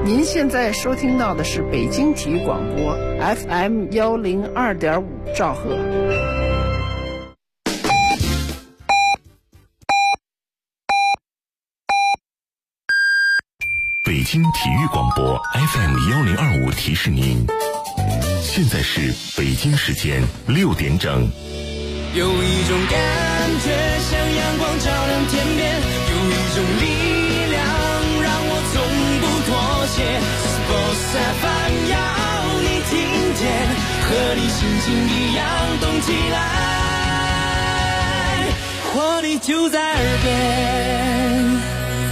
您现在收听到的是北京体育广播 FM102.5兆赫。 北京体育广播 FM1025提示您，现在是北京时间6点整。 有一种感觉像阳光照亮天边，有一种力量让我从不妥协。Sports FM 要你听见，和你心情一样动起来，活力就在耳边。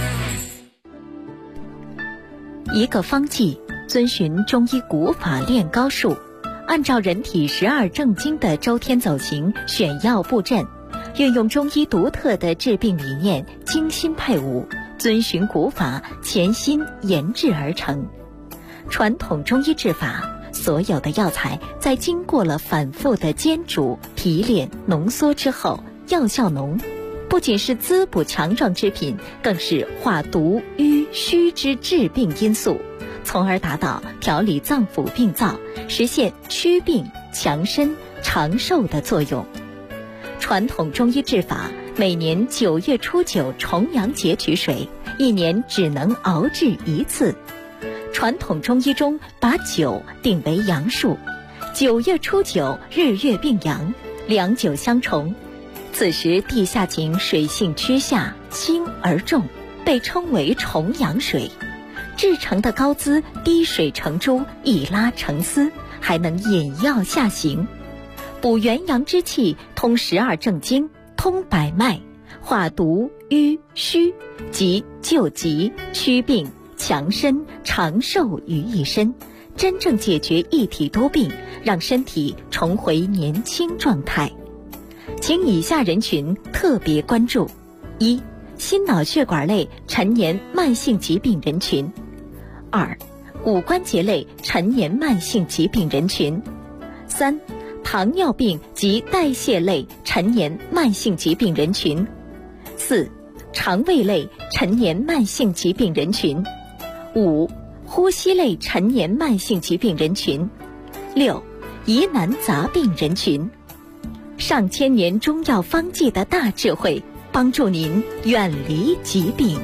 一个方剂遵循中医古法练高术，按照人体12正经的周天走形选药布阵，运用中医独特的治病理念，精心配伍，遵循古法，潜心研制而成。传统中医治法，所有的药材在经过了反复的煎煮、提炼、浓缩之后，药效浓，不仅是滋补强壮之品，更是化毒瘀虚之治病因素，从而达到调理脏腑病灶，实现祛病强身长寿的作用。传统中医治法，每年9月初9重阳节取水，一年只能熬制一次。传统中医中把9定为阳数，9月初9日月并阳，两9相重，此时地下井水性趋下，轻而重，被称为重阳水。制成的膏滋滴水成珠，一拉成丝，还能引药下行，补元阳之气，通12正经，通百脉，化毒瘀虚，即救急祛病强身长寿于一身，真正解决一体多病，让身体重回年轻状态。请以下人群特别关注：一、心脑血管类陈年慢性疾病人群；二、骨关节类陈年慢性疾病人群；三、糖尿病及代谢类陈年慢性疾病人群；四、肠胃类陈年慢性疾病人群；五、呼吸类陈年慢性疾病人群；六、疑难杂病人群。上千年中药方剂的大智慧，帮助您远离疾病。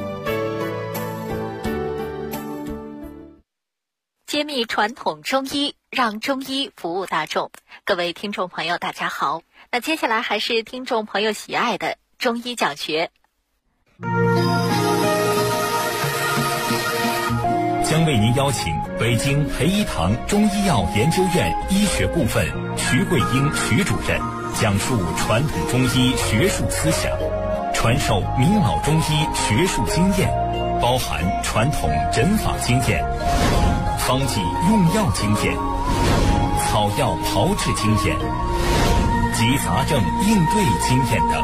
揭秘传统中医，让中医服务大众。各位听众朋友大家好，那接下来还是听众朋友喜爱的中医讲学， 将为您邀请北京培一堂中医药研究院医学部分徐桂英徐主任讲述传统中医学术思想，传授名老中医学术经验，包含传统诊法经验、方剂用药经验、草药炮制经验及杂症应对经验等。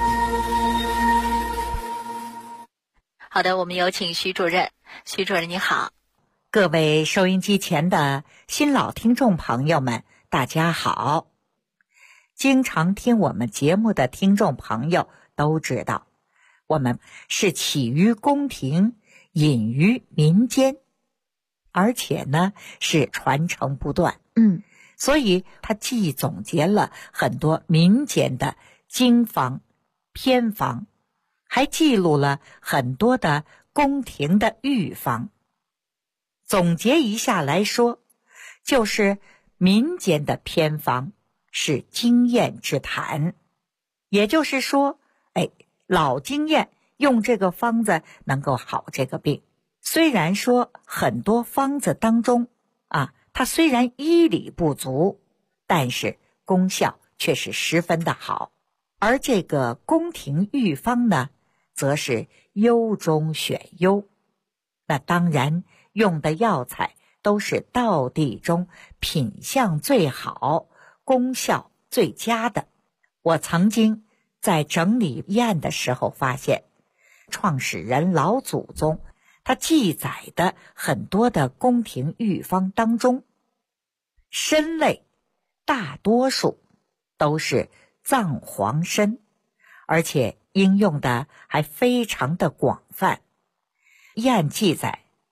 好的，我们有请徐主任。徐主任你好。 各位收音机前的新老听众朋友们，大家好。经常听我们节目的听众朋友都知道，我们是起于宫廷，隐于民间，而且呢是传承不断。所以它既总结了很多民间的经方、偏方，还记录了很多的宫廷的御方。总结一下来说，就是民间的偏方是经验之谈，也就是说，老经验用这个方子能够好这个病。虽然说很多方子当中它虽然医理不足，但是功效却是十分的好。而这个宫廷御方呢，则是优中选优，那当然用的药材都是道地中品相最好、功效最佳的。我曾经在整理医案的时候发现，创始人老祖宗他记载的很多的宫廷御方当中，参类大多数都是藏黄参，而且应用的还非常的广泛。医案记载，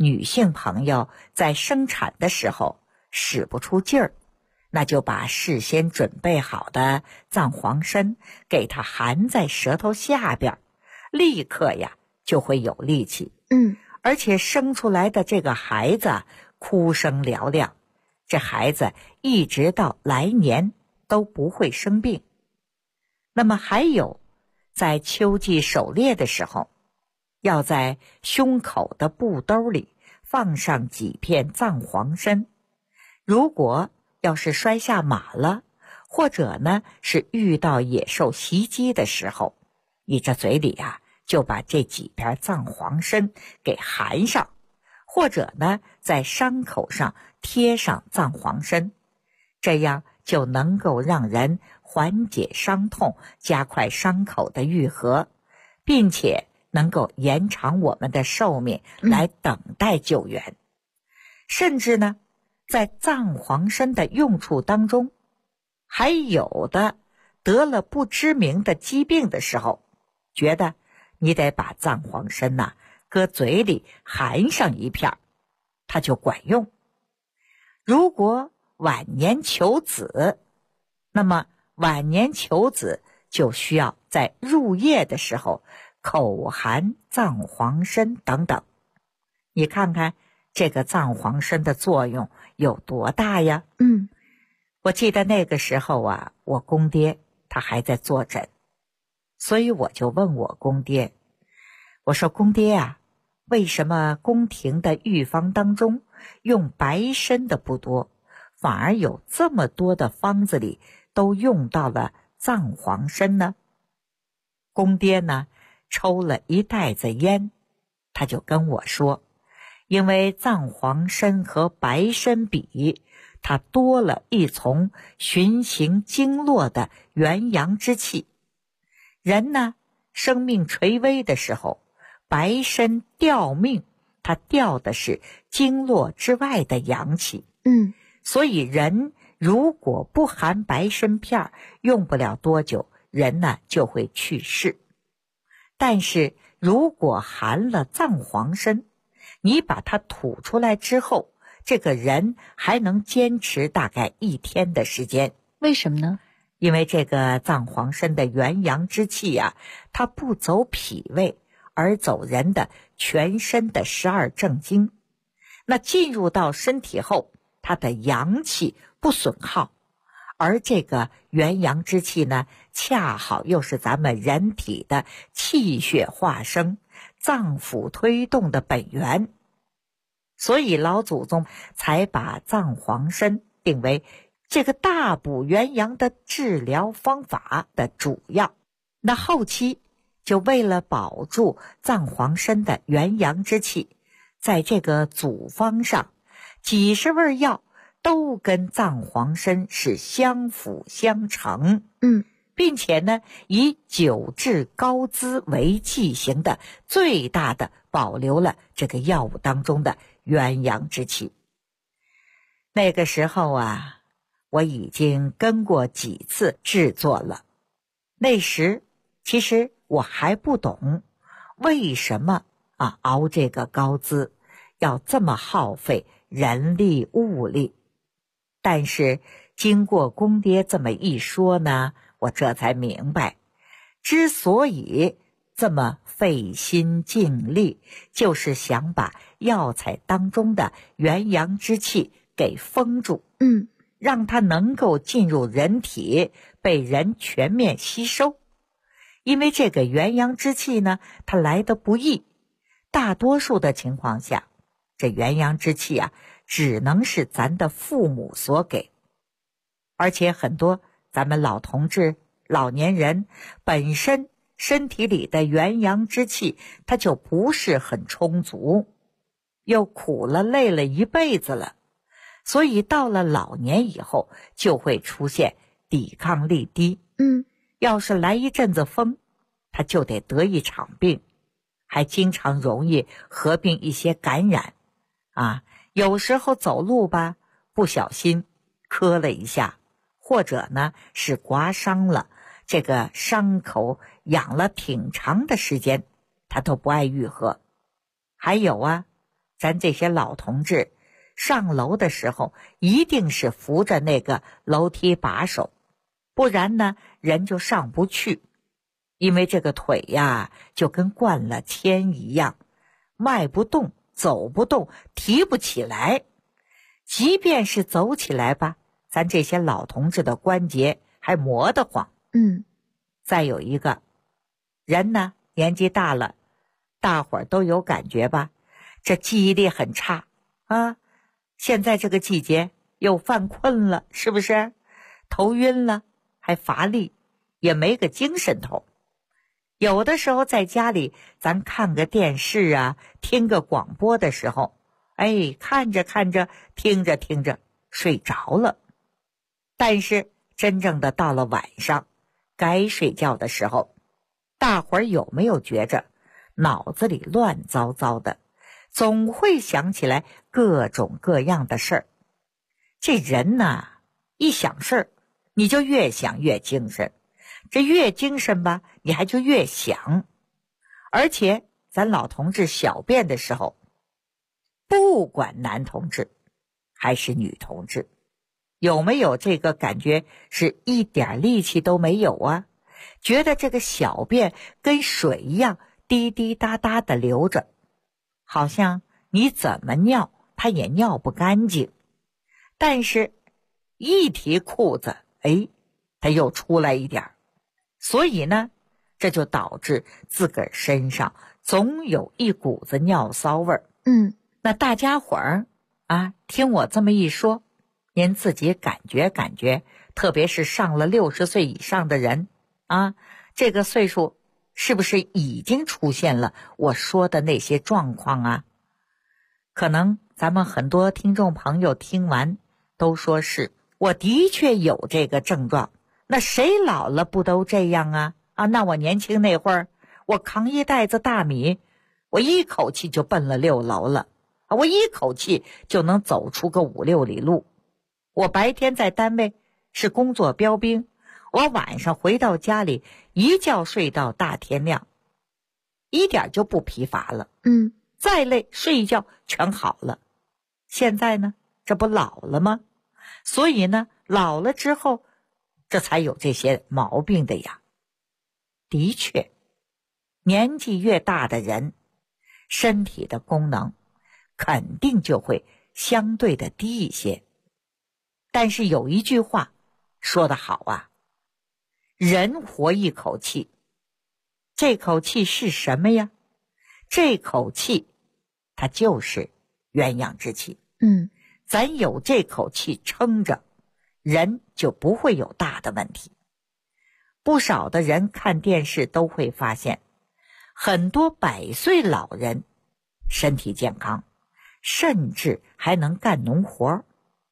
女性朋友在生产的时候使不出劲儿，那就把事先准备好的藏黄参给它含在舌头下边，立刻呀就会有力气。而且生出来的这个孩子哭声嘹亮，这孩子一直到来年都不会生病。那么还有，在秋季狩猎的时候，要在胸口的布兜里放上几片藏黄参，如果要是摔下马了，或者呢是遇到野兽袭击的时候，你这嘴里啊就把这几片藏黄参给含上，或者呢在伤口上贴上藏黄参，这样就能够让人缓解伤痛，加快伤口的愈合，并且能够延长我们的寿命，来等待救援。甚至呢在藏黄参的用处当中，还有的得了不知名的疾病的时候，觉得你得把藏黄参呐搁嘴里含上一片，它就管用。如果晚年求子，那么晚年求子就需要在入夜的时候口含藏黄参等等。你看看这个藏黄参的作用有多大呀？我记得那个时候啊，我公爹他还在坐诊，所以我就问我公爹，我说公爹啊，为什么宫廷的御方当中用白参的不多，反而有这么多的方子里都用到了藏黄参呢？公爹呢抽了一袋子烟，他就跟我说，因为藏黄参和白参比，它多了一丛循行经络的元阳之气。人呢生命垂危的时候，白参吊命，它吊的是经络之外的阳气。所以人如果不含白参片，用不了多久，人呢就会去世。但是如果含了藏黄参，你把它吐出来之后，这个人还能坚持大概1天的时间。 为什么呢？ 因为这个藏黄参的元阳之气啊，它不走脾胃，而走人的全身的12正经。那进入到身体后，它的阳气不损耗，而这个元阳之气呢，恰好又是咱们人体的气血化生、脏腑推动的本源，所以老祖宗才把藏黄参定为这个大补元阳的治疗方法的主要。那后期就为了保住藏黄参的元阳之气，在这个组方上几十味药都跟藏黄参是相辅相成，并且呢以9至高滋为剂型的最大的保留了这个药物当中的元阳之气。那个时候啊，我已经跟过几次制作了。那时其实我还不懂为什么熬这个高滋要这么耗费人力物力，但是经过公爹这么一说呢，我这才明白，之所以这么费心尽力，就是想把药材当中的元阳之气给封住，让它能够进入人体，被人全面吸收。因为这个元阳之气呢，它来得不易，大多数的情况下，这元阳之气啊，只能是咱的父母所给。而且很多咱们老同志、老年人本身身体里的元阳之气它就不是很充足，又苦了累了一辈子了，所以到了老年以后就会出现抵抗力低。要是来一阵子风，他就得得一场病，还经常容易合并一些感染有时候走路吧，不小心磕了一下，或者呢是刮伤了，这个伤口养了挺长的时间，它都不爱愈合。还有咱这些老同志上楼的时候一定是扶着那个楼梯把手，不然呢人就上不去，因为这个腿呀就跟灌了铅一样，迈不动，走不动，提不起来。即便是走起来吧，咱这些老同志的关节还磨得慌。再有一个人呢，年纪大了，大伙儿都有感觉吧，这记忆力很差啊。现在这个季节又犯困了，是不是？头晕了，还乏力，也没个精神头。有的时候在家里咱看个电视啊，听个广播的时候，看着看着，听着听着睡着了。但是真正的到了晚上该睡觉的时候，大伙儿有没有觉着脑子里乱糟糟的，总会想起来各种各样的事儿？这人呐，一想事儿你就越想越精神，这越精神吧，你还就越想。而且咱老同志小便的时候，不管男同志还是女同志，有没有这个感觉是一点力气都没有啊？觉得这个小便跟水一样滴滴答答的流着，好像你怎么尿它也尿不干净。但是一提裤子，它又出来一点。所以呢，这就导致自个儿身上总有一股子尿骚味儿。那大家伙儿啊，听我这么一说，您自己感觉感觉，特别是上了60岁以上的人啊，这个岁数是不是已经出现了我说的那些状况啊？可能咱们很多听众朋友听完都说是，我的确有这个症状。那谁老了不都这样啊？那我年轻那会儿，我扛一袋子大米，我一口气就奔了6楼了，我一口气就能走出个5、6里路。我白天在单位是工作标兵，我晚上回到家里一觉睡到大天亮，一点就不疲乏了。再累睡一觉全好了。现在呢，这不老了吗？所以呢，老了之后这才有这些毛病的呀。的确，年纪越大的人，身体的功能肯定就会相对的低一些。但是有一句话说得好啊，人活一口气，这口气是什么呀？这口气它就是鸳鸯之气。咱有这口气撑着，人就不会有大的问题。不少的人看电视都会发现，很多100岁老人身体健康，甚至还能干农活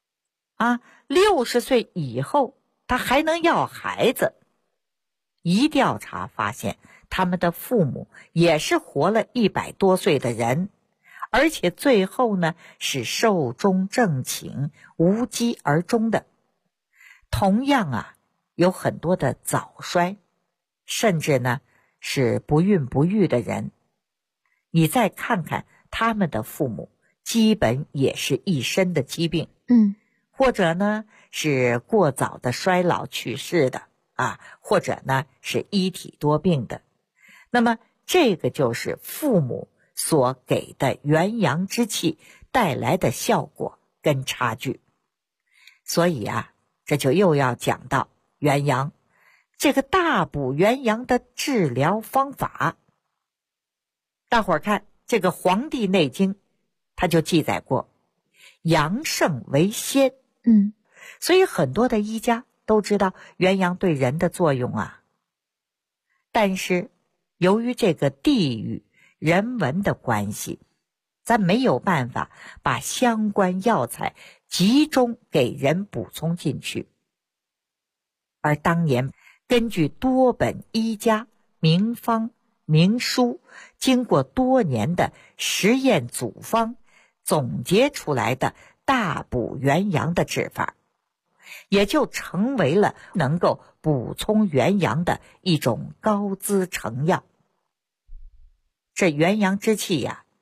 60岁以后他还能要孩子。一调查发现，他们的父母也是活了100多岁的人，而且最后呢是寿终正寝，无疾而终的。同样有很多的早衰，甚至呢是不孕不育的人。你再看看他们的父母，基本也是一身的疾病，或者呢是过早的衰老去世的或者呢是一体多病的。那么这个就是父母所给的元阳之气带来的效果跟差距。所以这就又要讲到元阳，这个大补元阳的治疗方法。大伙儿看这个《黄帝内经》，它就记载过阳盛为先。所以很多的医家都知道元阳对人的作用但是由于这个地域人文的关系，咱没有办法把相关药材集中给人补充进去。而当年根据多本医家名方名书，经过多年的实验组方总结出来的大补元阳的治法，也就成为了能够补充元阳的一种高资成药。这元阳之气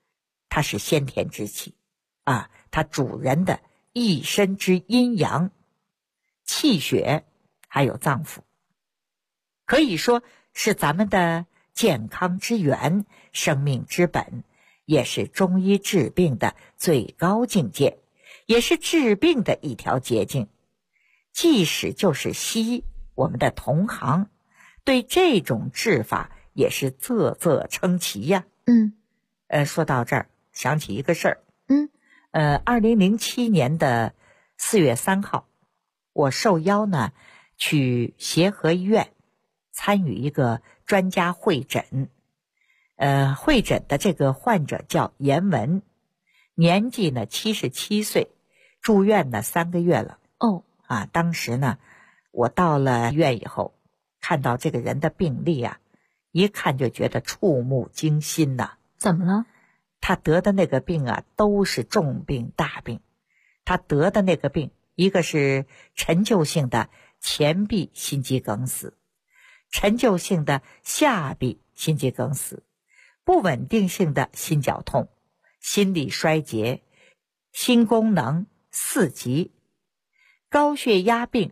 它是先天之气啊，它主人的一身之阴阳、气血还有脏腑，可以说是咱们的健康之源、生命之本，也是中医治病的最高境界，也是治病的一条捷径。即使就是西医，我们的同行对这种治法也是啧啧称奇呀。说到这儿想起一个事儿。2007年的4月3号，我受邀呢去协和医院参与一个专家会诊。会诊的这个患者叫严文，年纪呢77岁，住院呢3个月了。当时呢我到了医院以后，看到这个人的病历啊，一看就觉得触目惊心呐。 怎么了？ 他得的那个病啊，都是重病大病。他得的那个病，一个是陈旧性的前壁心肌梗死，陈旧性的下壁心肌梗死，不稳定性的心绞痛，心力衰竭，心功能4级，高血压病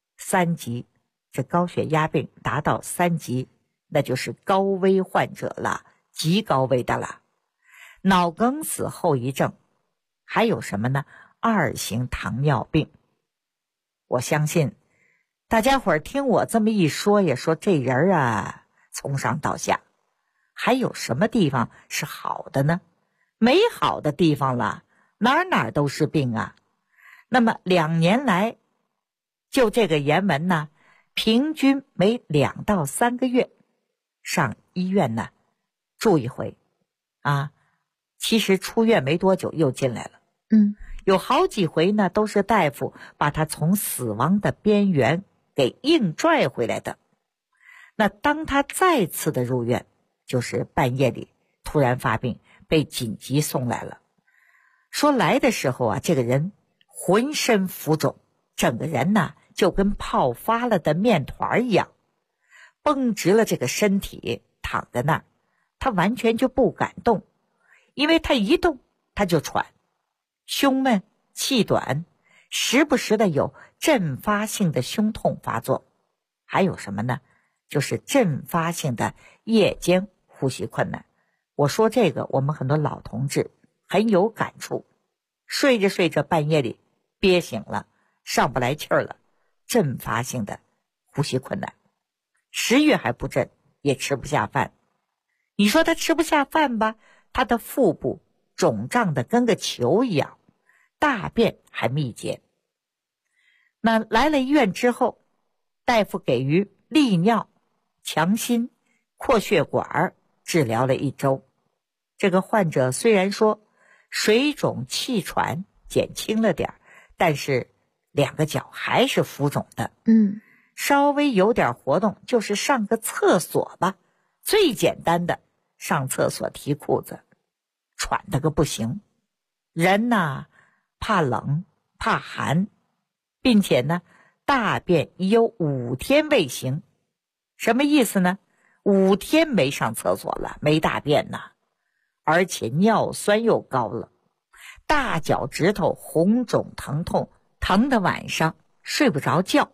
3级。这高血压病达到3级，那就是高危患者了，极高危的了。脑梗死后遗症，还有什么呢？2型糖尿病。我相信大家伙儿听我这么一说，也说这人啊，从上到下还有什么地方是好的呢？没好的地方了，哪哪都是病啊。那么2年来，就这个严文呢，平均每2到3个月上医院呢住一回啊。其实出院没多久又进来了。有好几回呢都是大夫把他从死亡的边缘给硬拽回来的。那当他再次的入院，就是半夜里突然发病，被紧急送来了。说来的时候啊，这个人浑身浮肿，整个人呢就跟泡发了的面团一样，绷直了这个身体，躺在那儿，他完全就不敢动，因为他一动他就喘，胸闷气短，时不时的有阵发性的胸痛发作。还有什么呢？就是阵发性的夜间呼吸困难。我说这个我们很多老同志很有感触，睡着睡着半夜里憋醒了，上不来气儿了，阵发性的呼吸困难，食欲还不振，也吃不下饭。你说他吃不下饭吧，他的腹部肿胀的跟个球一样，大便还秘结。那来了医院之后，大夫给予利尿、强心、扩血管治疗了1周。这个患者虽然说水肿气喘减轻了点，但是2个脚还是浮肿的。稍微有点活动，就是上个厕所吧，最简单的上厕所提裤子，喘得个不行。人呐，怕冷怕寒，并且呢大便已有5天未行。什么意思呢？5天没上厕所了，没大便呐，而且尿酸又高了，大脚趾头红肿疼痛，疼的晚上睡不着觉。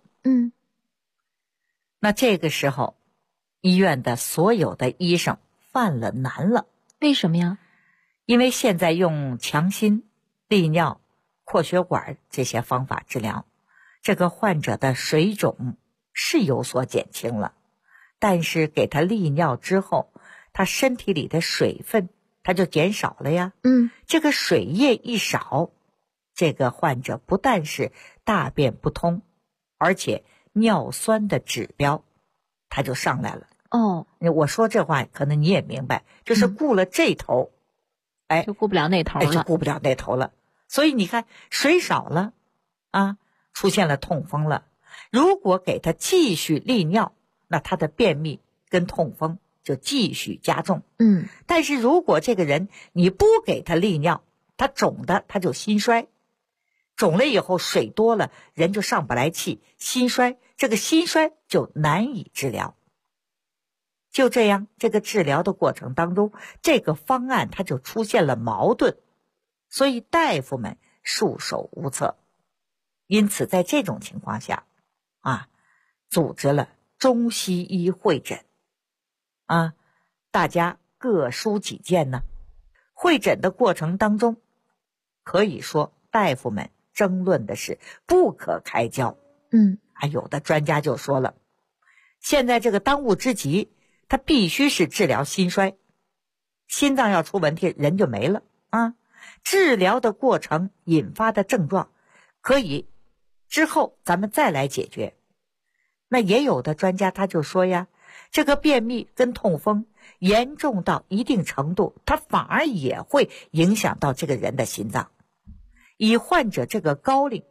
那这个时候医院的所有的医生犯了难了。 为什么呀？ 因为现在用强心、利尿、扩血管这些方法治疗，这个患者的水肿是有所减轻了，但是给他利尿之后，他身体里的水分他就减少了呀。这个水液一少，这个患者不但是大便不通，而且尿酸的指标它就上来了。我说这话可能你也明白，就是顾了这头， 就顾不了那头了， 就顾不了那头了。所以你看水少了啊，出现了痛风了。如果给他继续利尿，那他的便秘跟痛风就继续加重。但是如果这个人你不给他利尿，他肿的他就心衰，肿了以后水多了，人就上不来气，心衰，这个心衰就难以治疗。 就这样，这个治疗的过程当中，这个方案它就出现了矛盾，所以大夫们束手无策。因此在这种情况下组织了中西医会诊大家各抒己见呢。会诊的过程当中，可以说大夫们争论的是不可开交。有的专家就说了，现在这个当务之急，他必须是治疗心衰，心脏要出问题，人就没了治疗的过程引发的症状，可以之后咱们再来解决。那也有的专家他就说呀，这个便秘跟痛风严重到一定程度，它反而也会影响到这个人的心脏。以患者这个高龄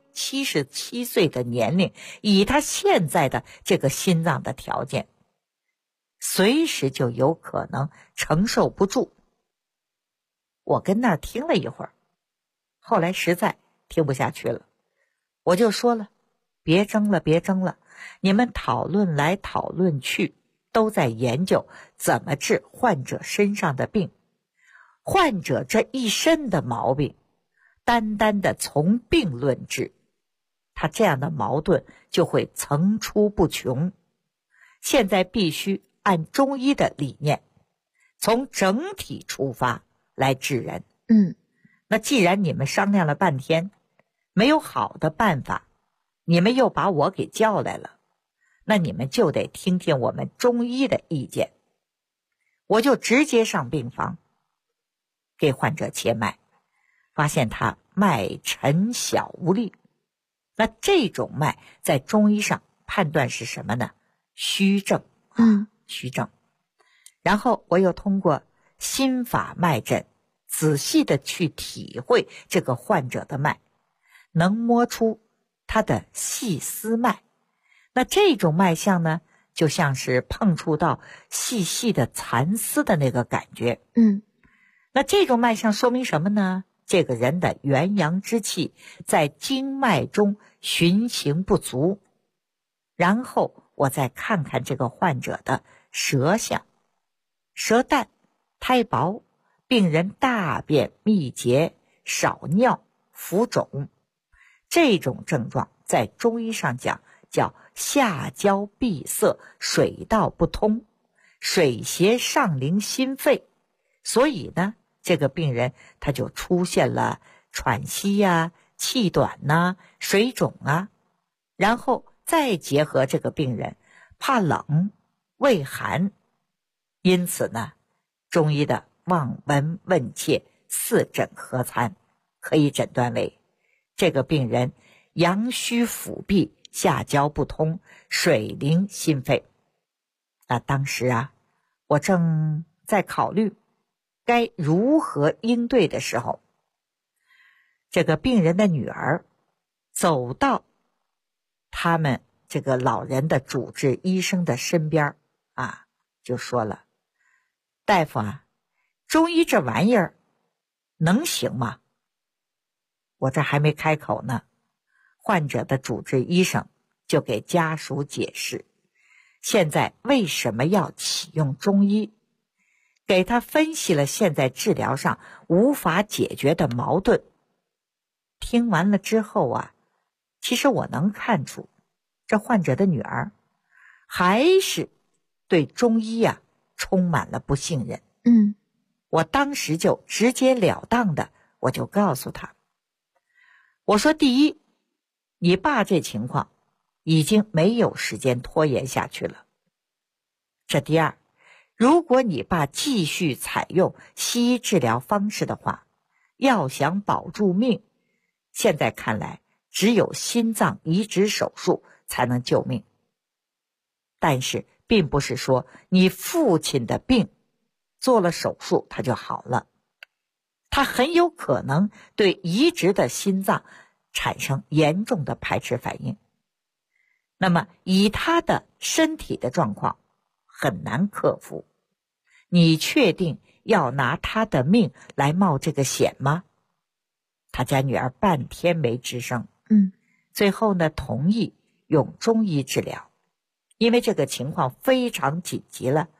77岁的年龄，以他现在的这个心脏的条件，随时就有可能承受不住。我跟那儿听了一会儿，后来实在听不下去了，我就说了，别争了，你们讨论来讨论去，都在研究怎么治患者身上的病。患者这一身的毛病，单单的从病论治，他这样的矛盾就会层出不穷。现在必须按中医的理念，从整体出发来治人。那既然你们商量了半天，没有好的办法，你们又把我给叫来了，那你们就得听听我们中医的意见。我就直接上病房给患者切脉，发现他脉沉小无力。那这种脉在中医上判断是什么呢？虚症虚症。然后我又通过心法脉诊仔细的去体会这个患者的脉，能摸出他的细丝脉。那这种脉象呢，就像是碰触到细细的蚕丝的那个感觉。那这种脉象说明什么呢？这个人的元阳之气在经脉中循行不足。然后我再看看这个患者的舌象，舌淡苔薄，病人大便秘结，少尿，浮肿。这种症状在中医上讲叫下焦闭塞，水道不通，水邪上凌心肺。所以呢，这个病人他就出现了喘息气短水肿然后再结合这个病人怕冷畏寒，因此呢，中医的望闻问切四诊合参，可以诊断为这个病人阳虚腹闭，下焦不通，水凌心肺。当时我正在考虑该如何应对的时候，这个病人的女儿走到他们这个老人的主治医生的身边就说了，大夫中医这玩意儿能行吗？我这还没开口呢，患者的主治医生就给家属解释现在为什么要启用中医，给他分析了现在治疗上无法解决的矛盾。听完了之后其实我能看出这患者的女儿还是对中医充满了不信任。我当时就直截了当的我就告诉他，我说第一，你爸这情况已经没有时间拖延下去了。这第二，如果你爸继续采用西医治疗方式的话，要想保住命，现在看来只有心脏移植手术才能救命。但是并不是说你父亲的病做了手术他就好了，他很有可能对移植的心脏产生严重的排斥反应。那么以他的身体的状况很难克服，你确定要拿他的命来冒这个险吗？他家女儿半天没吱声，最后呢同意用中医治疗，因为这个情况非常紧急了，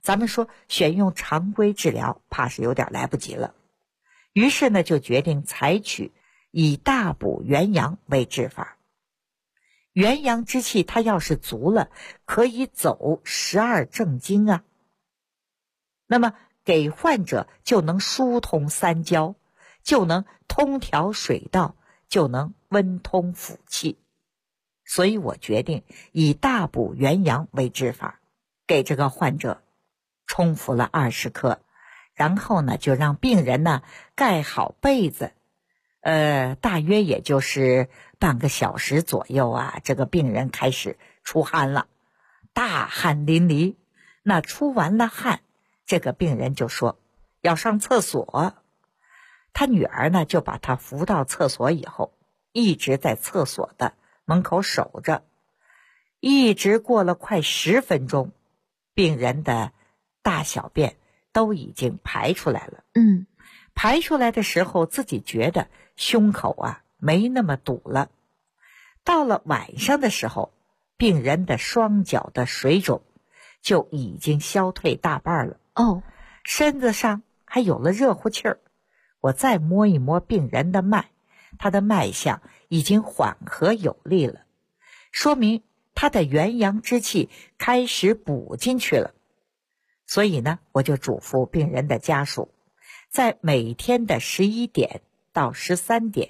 咱们说选用常规治疗怕是有点来不及了，于是呢就决定采取以大补元阳为治法。元阳之气它要是足了，可以走12正经啊，那么给患者就能疏通三焦，就能通调水道，就能温通腑气。所以我决定以大补元阳为治法，给这个患者冲服了20克，然后呢就让病人呢盖好被子，大约也就是半个小时左右啊，这个病人开始出汗了，大汗淋漓。那出完了汗，这个病人就说要上厕所，他女儿呢就把他扶到厕所以后，一直在厕所的门口守着，一直过了快10分钟，病人的大小便都已经排出来了。排出来的时候自己觉得胸口啊没那么堵了。到了晚上的时候，病人的双脚的水肿就已经消退大半了。身子上还有了热乎气儿。我再摸一摸病人的脉，他的脉象已经缓和有力了，说明他的元阳之气开始补进去了。所以呢，我就嘱咐病人的家属，在每天的11点到13点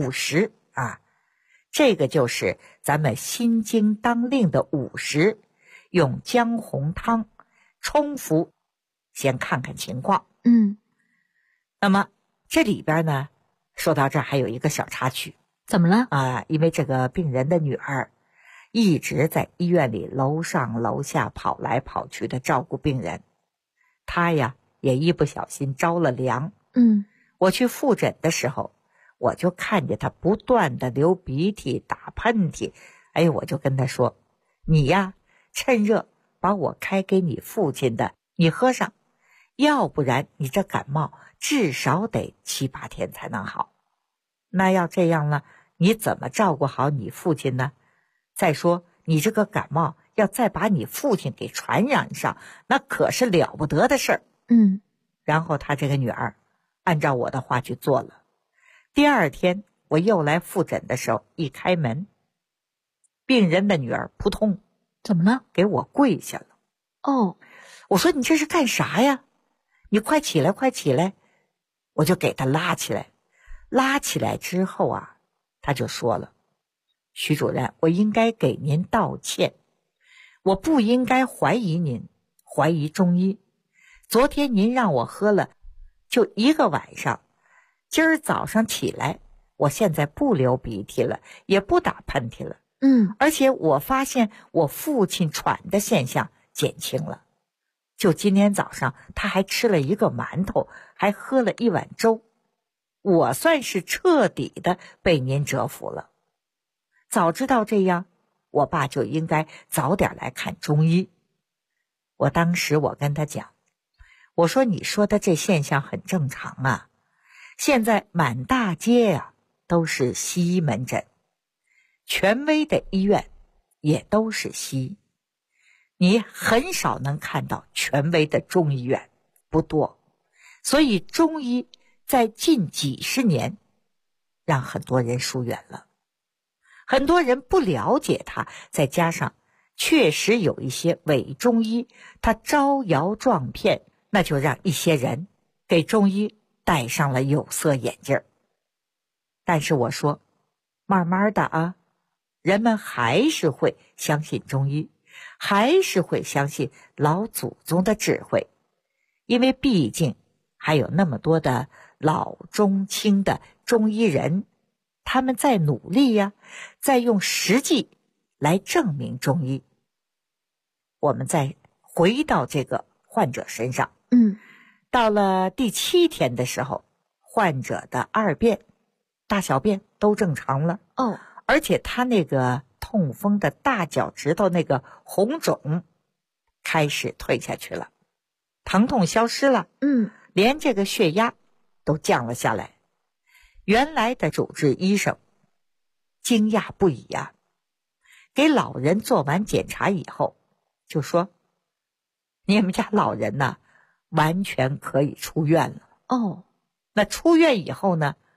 50啊，这个就是咱们心经当令的午时，用姜红汤冲服，先看看情况。那么这里边呢，说到这儿还有一个小插曲。 怎么了？ 因为这个病人的女儿一直在医院里楼上楼下跑来跑去的照顾病人，她呀也一不小心着了凉。我去复诊的时候，我就看见她不断的流鼻涕打喷嚏，我就跟她说，你呀趁热把我开给你父亲的你喝上，要不然你这感冒至少得7、8天才能好。那要这样了，你怎么照顾好你父亲呢？再说你这个感冒要再把你父亲给传染上，那可是了不得的事儿。然后他这个女儿按照我的话去做了。第2天我又来复诊的时候，一开门，病人的女儿扑通， 怎么了？ 给我跪下了。我说你这是干啥呀？你快起来快起来。我就给她拉起来。拉起来之后啊，她就说了，徐主任，我应该给您道歉，我不应该怀疑您，怀疑中医。昨天您让我喝了就1个晚上，今儿早上起来，我现在不流鼻涕了，也不打喷嚏了。而且我发现我父亲喘的现象减轻了。就今天早上他还吃了1个馒头，还喝了1碗粥，我算是彻底的被您折服了。早知道这样，我爸就应该早点来看中医。我当时我跟他讲，我说你说的这现象很正常啊，现在满大街啊都是西医门诊，权威的医院也都是西医，你很少能看到权威的中医院，不多。所以中医在近几十年让很多人疏远了，很多人不了解它，再加上确实有一些伪中医他招摇撞骗，那就让一些人给中医戴上了有色眼镜。但是我说慢慢的啊，人们还是会相信中医，还是会相信老祖宗的智慧，因为毕竟还有那么多的老中青的中医人，他们在努力呀，在用实际来证明中医。我们再回到这个患者身上，到了第7天的时候，患者的2便、大小便都正常了。而且他那个痛风的大脚趾头那个红肿开始退下去了，疼痛消失了，连这个血压都降了下来。原来的主治医生惊讶不已啊，给老人做完检查以后就说， 你们家老人呢，完全可以出院了。 哦， 那出院以后呢，